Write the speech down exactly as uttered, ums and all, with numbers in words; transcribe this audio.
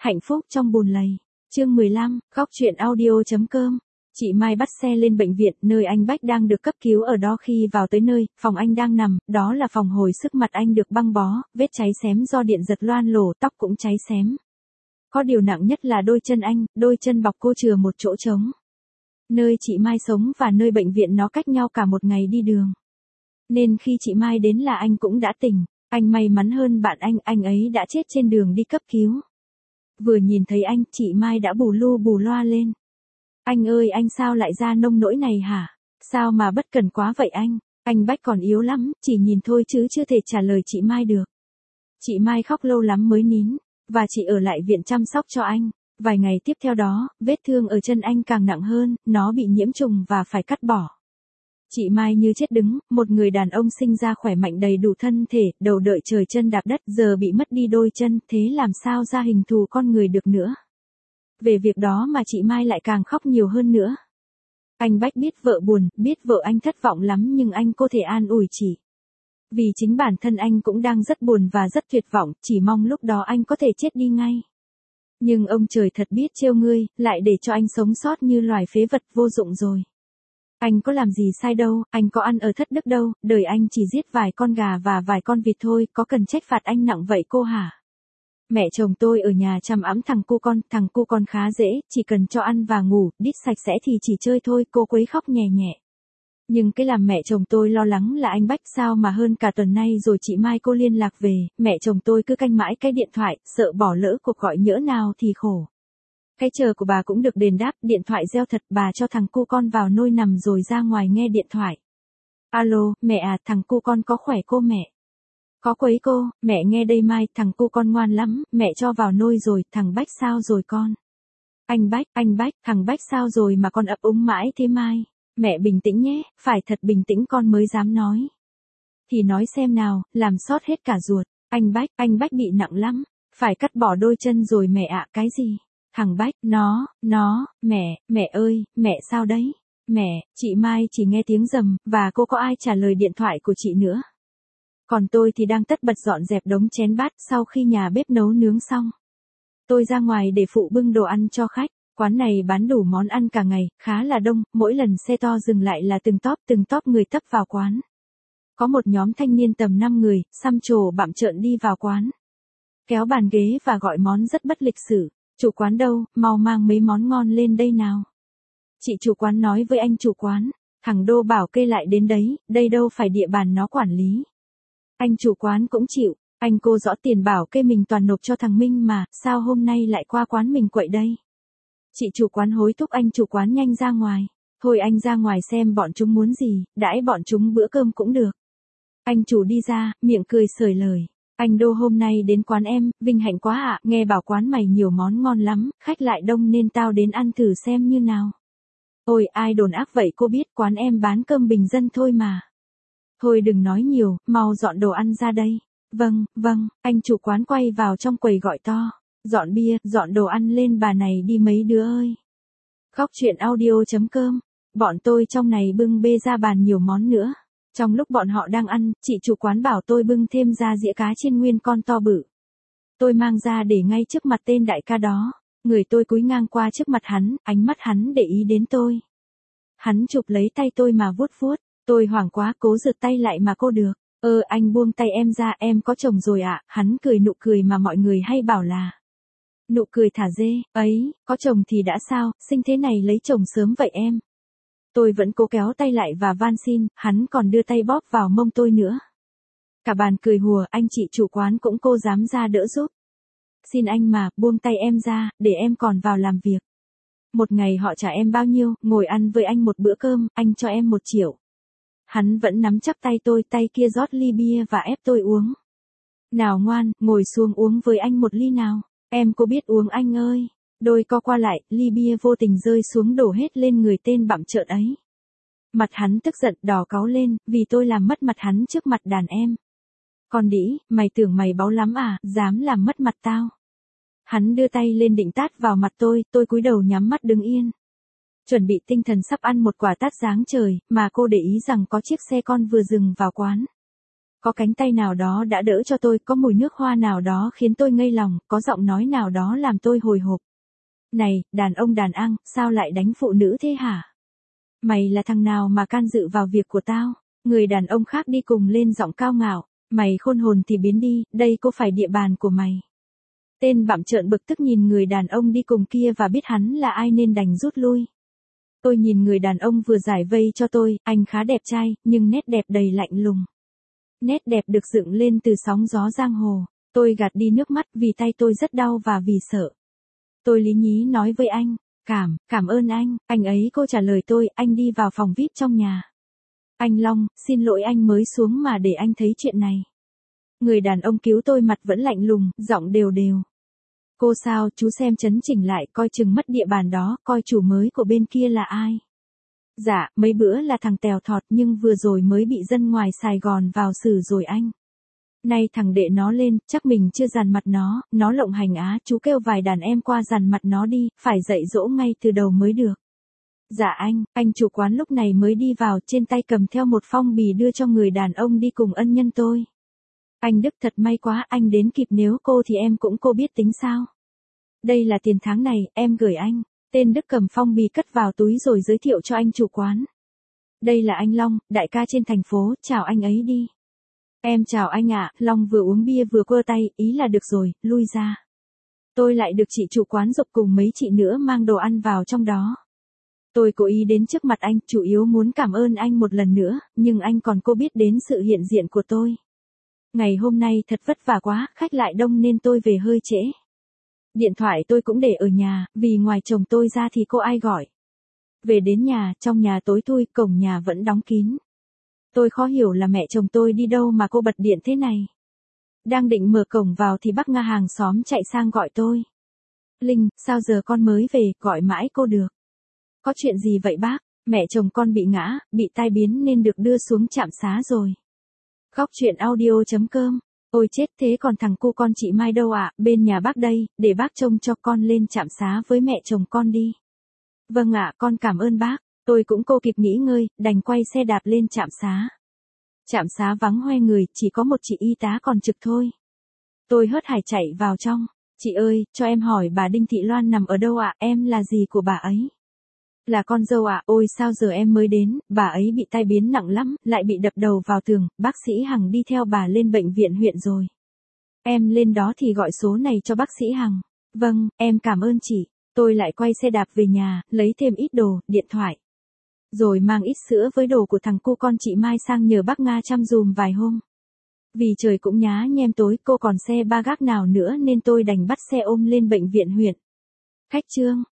Hạnh phúc trong bùn lầy. Chương mười lăm, góc truyện audio.com. Chị Mai bắt xe lên bệnh viện, nơi anh Bách đang được cấp cứu ở đó. Khi vào tới nơi, phòng anh đang nằm, đó là phòng hồi sức. Mặt anh được băng bó, vết cháy xém do điện giật loang lổ, tóc cũng cháy xém. Có điều nặng nhất là đôi chân anh, đôi chân bọc cô chừa một chỗ trống. Nơi chị Mai sống và nơi bệnh viện nó cách nhau cả một ngày đi đường. Nên khi chị Mai đến là anh cũng đã tỉnh. Anh may mắn hơn bạn anh, anh ấy đã chết trên đường đi cấp cứu. Vừa nhìn thấy anh, chị Mai đã bù lu bù loa lên. Anh ơi, anh sao lại ra nông nỗi này hả? Sao mà bất cẩn quá vậy anh? Anh Bách còn yếu lắm, chỉ nhìn thôi chứ chưa thể trả lời chị Mai được. Chị Mai khóc lâu lắm mới nín, và chị ở lại viện chăm sóc cho anh. Vài ngày tiếp theo đó, vết thương ở chân anh càng nặng hơn, nó bị nhiễm trùng và phải cắt bỏ. Chị Mai như chết đứng, một người đàn ông sinh ra khỏe mạnh đầy đủ thân thể, đầu đợi trời chân đạp đất, giờ bị mất đi đôi chân, thế làm sao ra hình thù con người được nữa. Về việc đó mà chị Mai lại càng khóc nhiều hơn nữa. Anh Bách biết vợ buồn, biết vợ anh thất vọng lắm, nhưng anh có thể an ủi chị. Vì chính bản thân anh cũng đang rất buồn và rất tuyệt vọng, chỉ mong lúc đó anh có thể chết đi ngay. Nhưng ông trời thật biết trêu ngươi, lại để cho anh sống sót như loài phế vật vô dụng rồi. Anh có làm gì sai đâu, anh có ăn ở thất đức đâu, đời anh chỉ giết vài con gà và vài con vịt thôi, có cần trách phạt anh nặng vậy cô hả? Mẹ chồng tôi ở nhà chăm ẵm thằng cu con, thằng cu con khá dễ, chỉ cần cho ăn và ngủ, đít sạch sẽ thì chỉ chơi thôi, cô quấy khóc nhè nhẹ. Nhưng cái làm mẹ chồng tôi lo lắng là anh Bách. Sao mà hơn cả tuần nay rồi chị Mai cô liên lạc về, mẹ chồng tôi cứ canh mãi cái điện thoại, sợ bỏ lỡ cuộc gọi nhỡ nào thì khổ. Cái chờ của bà cũng được đền đáp, điện thoại reo thật, bà cho thằng cu con vào nôi nằm rồi ra ngoài nghe điện thoại. Alo, mẹ à, thằng cu con có khỏe cô mẹ? Có quấy cô, mẹ nghe đây Mai, thằng cu con ngoan lắm, mẹ cho vào nôi rồi, thằng Bách sao rồi con? Anh Bách, anh Bách, thằng Bách sao rồi mà con ấp úng mãi thế Mai? Mẹ bình tĩnh nhé, phải thật bình tĩnh con mới dám nói. Thì nói xem nào, làm sót hết cả ruột. Anh Bách, anh Bách bị nặng lắm, phải cắt bỏ đôi chân rồi mẹ ạ. Cái gì? Thằng Bách, nó, nó, mẹ, mẹ ơi, mẹ sao đấy? Mẹ, chị Mai chỉ nghe tiếng rầm, và cô có ai trả lời điện thoại của chị nữa. Còn tôi thì đang tất bật dọn dẹp đống chén bát sau khi nhà bếp nấu nướng xong. Tôi ra ngoài để phụ bưng đồ ăn cho khách, quán này bán đủ món ăn cả ngày, khá là đông, mỗi lần xe to dừng lại là từng tóp từng tóp người tấp vào quán. Có một nhóm thanh niên tầm năm người, xăm trổ bặm trợn đi vào quán. Kéo bàn ghế và gọi món rất bất lịch sự. Chủ quán đâu, mau mang mấy món ngon lên đây nào. Chị chủ quán nói với anh chủ quán, thằng Đô bảo kê lại đến đấy, đây đâu phải địa bàn nó quản lý. Anh chủ quán cũng chịu, anh cô rõ tiền bảo kê mình toàn nộp cho thằng Minh mà, sao hôm nay lại qua quán mình quậy đây. Chị chủ quán hối thúc anh chủ quán nhanh ra ngoài, thôi anh ra ngoài xem bọn chúng muốn gì, đãi bọn chúng bữa cơm cũng được. Anh chủ đi ra, miệng cười xởi lời. Anh Đô hôm nay đến quán em, vinh hạnh quá ạ, nghe bảo quán mày nhiều món ngon lắm, khách lại đông nên tao đến ăn thử xem như nào. Ôi, ai đồn ác vậy cô biết quán em bán cơm bình dân thôi mà. Thôi đừng nói nhiều, mau dọn đồ ăn ra đây. Vâng, vâng, anh chủ quán quay vào trong quầy gọi to. Dọn bia, dọn đồ ăn lên bà này đi mấy đứa ơi. Góc truyện audio.com. Bọn tôi trong này bưng bê ra bàn nhiều món nữa. Trong lúc bọn họ đang ăn, chị chủ quán bảo tôi bưng thêm ra dĩa cá chiên nguyên con to bự. Tôi mang ra để ngay trước mặt tên đại ca đó. Người tôi cúi ngang qua trước mặt hắn, ánh mắt hắn để ý đến tôi. Hắn chụp lấy tay tôi mà vuốt vuốt. Tôi hoảng quá cố giật tay lại mà cô được. Ơ anh buông tay em ra, em có chồng rồi ạ. À? Hắn cười nụ cười mà mọi người hay bảo là nụ cười thả dê. Ấy, có chồng thì đã sao, sinh thế này lấy chồng sớm vậy em. Tôi vẫn cố kéo tay lại và van xin, hắn còn đưa tay bóp vào mông tôi nữa. Cả bàn cười hùa, anh chị chủ quán cũng cô dám ra đỡ giúp. Xin anh mà, buông tay em ra, để em còn vào làm việc. Một ngày họ trả em bao nhiêu, ngồi ăn với anh một bữa cơm, anh cho em một triệu. Hắn vẫn nắm chắc tay tôi, tay kia rót ly bia và ép tôi uống. Nào ngoan, ngồi xuống uống với anh một ly nào. Em có biết uống anh ơi. Đôi co qua lại, ly bia vô tình rơi xuống đổ hết lên người tên bặm trợn ấy. Mặt hắn tức giận đỏ cáu lên, vì tôi làm mất mặt hắn trước mặt đàn em. Con đĩ, mày tưởng mày báu lắm à, dám làm mất mặt tao. Hắn đưa tay lên định tát vào mặt tôi, tôi cúi đầu nhắm mắt đứng yên. Chuẩn bị tinh thần sắp ăn một quả tát giáng trời, mà cô để ý rằng có chiếc xe con vừa dừng vào quán. Có cánh tay nào đó đã đỡ cho tôi, có mùi nước hoa nào đó khiến tôi ngây lòng, có giọng nói nào đó làm tôi hồi hộp. Này, đàn ông đàn ăn, sao lại đánh phụ nữ thế hả? Mày là thằng nào mà can dự vào việc của tao? Người đàn ông khác đi cùng lên giọng cao ngạo. Mày khôn hồn thì biến đi, đây có phải địa bàn của mày? Tên bặm trợn bực tức nhìn người đàn ông đi cùng kia và biết hắn là ai nên đành rút lui. Tôi nhìn người đàn ông vừa giải vây cho tôi, anh khá đẹp trai, nhưng nét đẹp đầy lạnh lùng. Nét đẹp được dựng lên từ sóng gió giang hồ. Tôi gạt đi nước mắt vì tay tôi rất đau và vì sợ. Tôi lý nhí nói với anh, cảm, cảm ơn anh, anh ấy cô trả lời tôi, anh đi vào phòng vi ai pi trong nhà. Anh Long, xin lỗi anh mới xuống mà để anh thấy chuyện này. Người đàn ông cứu tôi mặt vẫn lạnh lùng, giọng đều đều. Cô sao, chú xem chấn chỉnh lại, coi chừng mất địa bàn đó, coi chủ mới của bên kia là ai. Dạ, mấy bữa là thằng tèo thọt nhưng vừa rồi mới bị dân ngoài Sài Gòn vào xử rồi anh. Nay thằng đệ nó lên, chắc mình chưa dằn mặt nó, nó lộng hành á, chú kêu vài đàn em qua dằn mặt nó đi, phải dạy dỗ ngay từ đầu mới được. Dạ anh, anh chủ quán lúc này mới đi vào, trên tay cầm theo một phong bì đưa cho người đàn ông đi cùng ân nhân tôi. Anh Đức thật may quá, anh đến kịp, nếu cô thì em cũng cô biết tính sao. Đây là tiền tháng này, em gửi anh. Tên Đức cầm phong bì cất vào túi rồi giới thiệu cho anh chủ quán. Đây là anh Long, đại ca trên thành phố, chào anh ấy đi. Em chào anh ạ, Long vừa uống bia vừa quơ tay, ý là được rồi, lui ra. Tôi lại được chị chủ quán giục cùng mấy chị nữa mang đồ ăn vào trong đó. Tôi cố ý đến trước mặt anh, chủ yếu muốn cảm ơn anh một lần nữa, nhưng anh còn cô biết đến sự hiện diện của tôi. Ngày hôm nay thật vất vả quá, khách lại đông nên tôi về hơi trễ. Điện thoại tôi cũng để ở nhà, vì ngoài chồng tôi ra thì cô ai gọi. Về đến nhà, trong nhà tối thui, cổng nhà vẫn đóng kín. Tôi khó hiểu là mẹ chồng tôi đi đâu mà cô bật điện thế này. Đang định mở cổng vào thì bác Nga hàng xóm chạy sang gọi tôi. Linh, sao giờ con mới về, gọi mãi cô được. Có chuyện gì vậy bác? Mẹ chồng con bị ngã, bị tai biến nên được đưa xuống trạm xá rồi. Góc truyện audio chấm com. Ôi chết, thế còn thằng cu con chị Mai đâu ạ? À? Bên nhà bác đây, để bác trông cho con lên trạm xá với mẹ chồng con đi. Vâng ạ, con cảm ơn bác. Tôi cũng cô kịp nghỉ ngơi, đành quay xe đạp lên trạm xá. Trạm xá vắng hoe người, chỉ có một chị y tá còn trực thôi. Tôi hớt hải chạy vào trong. Chị ơi, cho em hỏi bà Đinh Thị Loan nằm ở đâu ạ? À? Em là gì của bà ấy? Là con dâu ạ. À? Ôi sao giờ em mới đến, bà ấy bị tai biến nặng lắm, lại bị đập đầu vào tường, bác sĩ Hằng đi theo bà lên bệnh viện huyện rồi. Em lên đó thì gọi số này cho bác sĩ Hằng. Vâng, em cảm ơn chị. Tôi lại quay xe đạp về nhà, lấy thêm ít đồ, điện thoại. Rồi mang ít sữa với đồ của thằng cu con chị Mai sang nhờ bác Nga chăm dùm vài hôm. Vì trời cũng nhá nhem tối, cô còn xe ba gác nào nữa nên tôi đành bắt xe ôm lên bệnh viện huyện. Khách Trương.